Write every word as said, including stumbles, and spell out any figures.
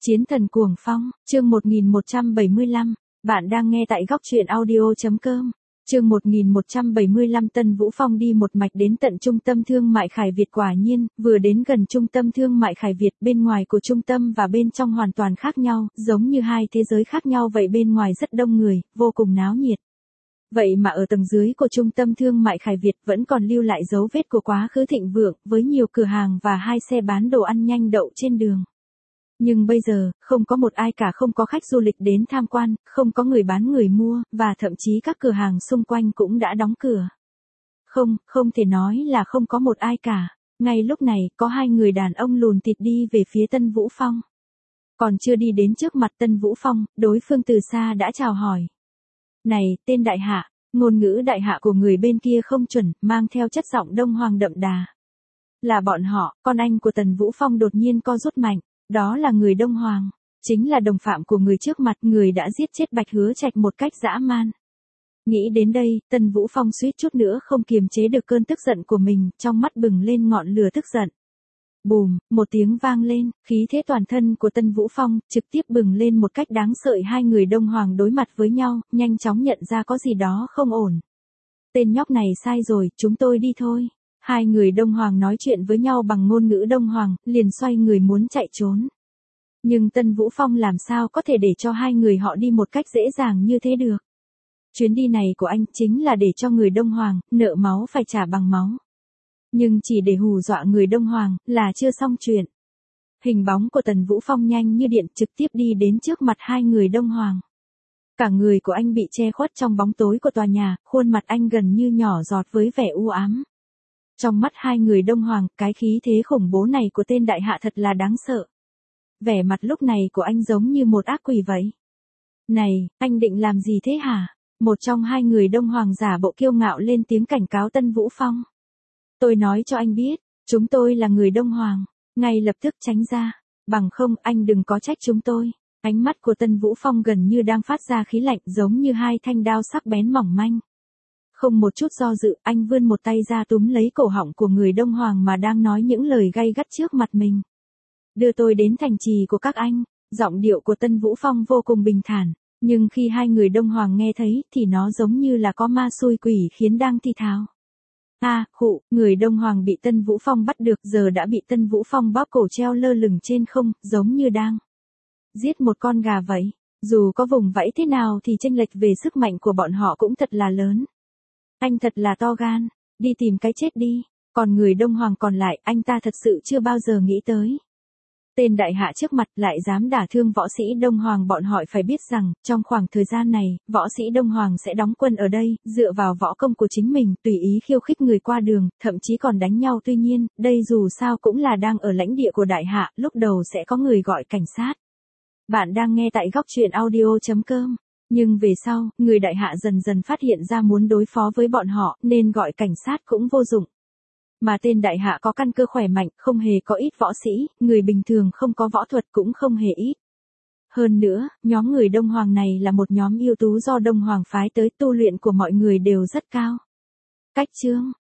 Chiến thần cuồng phong, chương một nghìn một trăm bảy mươi lăm, bạn đang nghe tại góc truyện audio chấm com. Chương một nghìn một trăm bảy mươi lăm Tân Vũ Phong đi một mạch đến tận trung tâm thương mại Khải Việt, quả nhiên, vừa đến gần trung tâm thương mại Khải Việt, bên ngoài của trung tâm và bên trong hoàn toàn khác nhau, giống như hai thế giới khác nhau vậy. Bên ngoài rất đông người, vô cùng náo nhiệt. Vậy mà ở tầng dưới của trung tâm thương mại Khải Việt vẫn còn lưu lại dấu vết của quá khứ thịnh vượng, với nhiều cửa hàng và hai xe bán đồ ăn nhanh đậu trên đường. Nhưng bây giờ, không có một ai cả, không có khách du lịch đến tham quan, không có người bán người mua, và thậm chí các cửa hàng xung quanh cũng đã đóng cửa. Không, không thể nói là không có một ai cả. Ngay lúc này, có hai người đàn ông lùn thịt đi về phía Tân Vũ Phong. Còn chưa đi đến trước mặt Tân Vũ Phong, đối phương từ xa đã chào hỏi. Này, tên đại hạ, ngôn ngữ đại hạ của người bên kia không chuẩn, mang theo chất giọng Đông Hoàng đậm đà. Là bọn họ, con anh của Tần Vũ Phong đột nhiên co rút mạnh. Đó là người Đông Hoàng, chính là đồng phạm của người trước mặt, người đã giết chết Bạch Hứa Trạch một cách dã man. Nghĩ đến đây, Tần Vũ Phong suýt chút nữa không kiềm chế được cơn tức giận của mình, trong mắt bừng lên ngọn lửa tức giận. Bùm, một tiếng vang lên, khí thế toàn thân của Tân Vũ Phong trực tiếp bừng lên một cách đáng sợ. Hai người Đông Hoàng đối mặt với nhau, nhanh chóng nhận ra có gì đó không ổn. Tên nhóc này sai rồi, chúng tôi đi thôi. Hai người Đông Hoàng nói chuyện với nhau bằng ngôn ngữ Đông Hoàng, liền xoay người muốn chạy trốn. Nhưng Tân Vũ Phong làm sao có thể để cho hai người họ đi một cách dễ dàng như thế được. Chuyến đi này của anh chính là để cho người Đông Hoàng, nợ máu phải trả bằng máu. Nhưng chỉ để hù dọa người Đông Hoàng, là chưa xong chuyện. Hình bóng của Tần Vũ Phong nhanh như điện trực tiếp đi đến trước mặt hai người Đông Hoàng. Cả người của anh bị che khuất trong bóng tối của tòa nhà, khuôn mặt anh gần như nhỏ giọt với vẻ u ám. Trong mắt hai người Đông Hoàng, cái khí thế khủng bố này của tên đại hạ thật là đáng sợ. Vẻ mặt lúc này của anh giống như một ác quỷ vậy. Này, anh định làm gì thế hả? Một trong hai người Đông Hoàng giả bộ kiêu ngạo lên tiếng cảnh cáo Tân Vũ Phong. Tôi nói cho anh biết, chúng tôi là người Đông Hoàng, ngay lập tức tránh ra, bằng không anh đừng có trách chúng tôi. Ánh mắt của Tân Vũ Phong gần như đang phát ra khí lạnh, giống như hai thanh đao sắc bén mỏng manh. Không một chút do dự, anh vươn một tay ra túm lấy cổ họng của người Đông Hoàng mà đang nói những lời gay gắt trước mặt mình. Đưa tôi đến thành trì của các anh. Giọng điệu của Tân Vũ Phong vô cùng bình thản, nhưng khi hai người Đông Hoàng nghe thấy thì nó giống như là có ma xui quỷ khiến đang thì thào. A, à, khụ, người Đông Hoàng bị Tân Vũ Phong bắt được, giờ đã bị Tân Vũ Phong bóp cổ treo lơ lửng trên không, giống như đang giết một con gà vậy. Dù có vùng vẫy thế nào thì chênh lệch về sức mạnh của bọn họ cũng thật là lớn. Anh thật là to gan, đi tìm cái chết đi. Còn người Đông Hoàng còn lại, anh ta thật sự chưa bao giờ nghĩ tới. Tên đại hạ trước mặt lại dám đả thương võ sĩ Đông Hoàng bọn họ. Phải biết rằng, trong khoảng thời gian này, võ sĩ Đông Hoàng sẽ đóng quân ở đây, dựa vào võ công của chính mình, tùy ý khiêu khích người qua đường, thậm chí còn đánh nhau. Tuy nhiên, đây dù sao cũng là đang ở lãnh địa của đại hạ, lúc đầu sẽ có người gọi cảnh sát. Bạn đang nghe tại góc truyện audio chấm com. Nhưng về sau, người đại hạ dần dần phát hiện ra muốn đối phó với bọn họ, nên gọi cảnh sát cũng vô dụng. Mà tên đại hạ có căn cơ khỏe mạnh, không hề có ít võ sĩ, người bình thường không có võ thuật cũng không hề ít. Hơn nữa, nhóm người Đông Hoàng này là một nhóm ưu tú do Đông Hoàng phái tới, tu luyện của mọi người đều rất cao. Cách chương,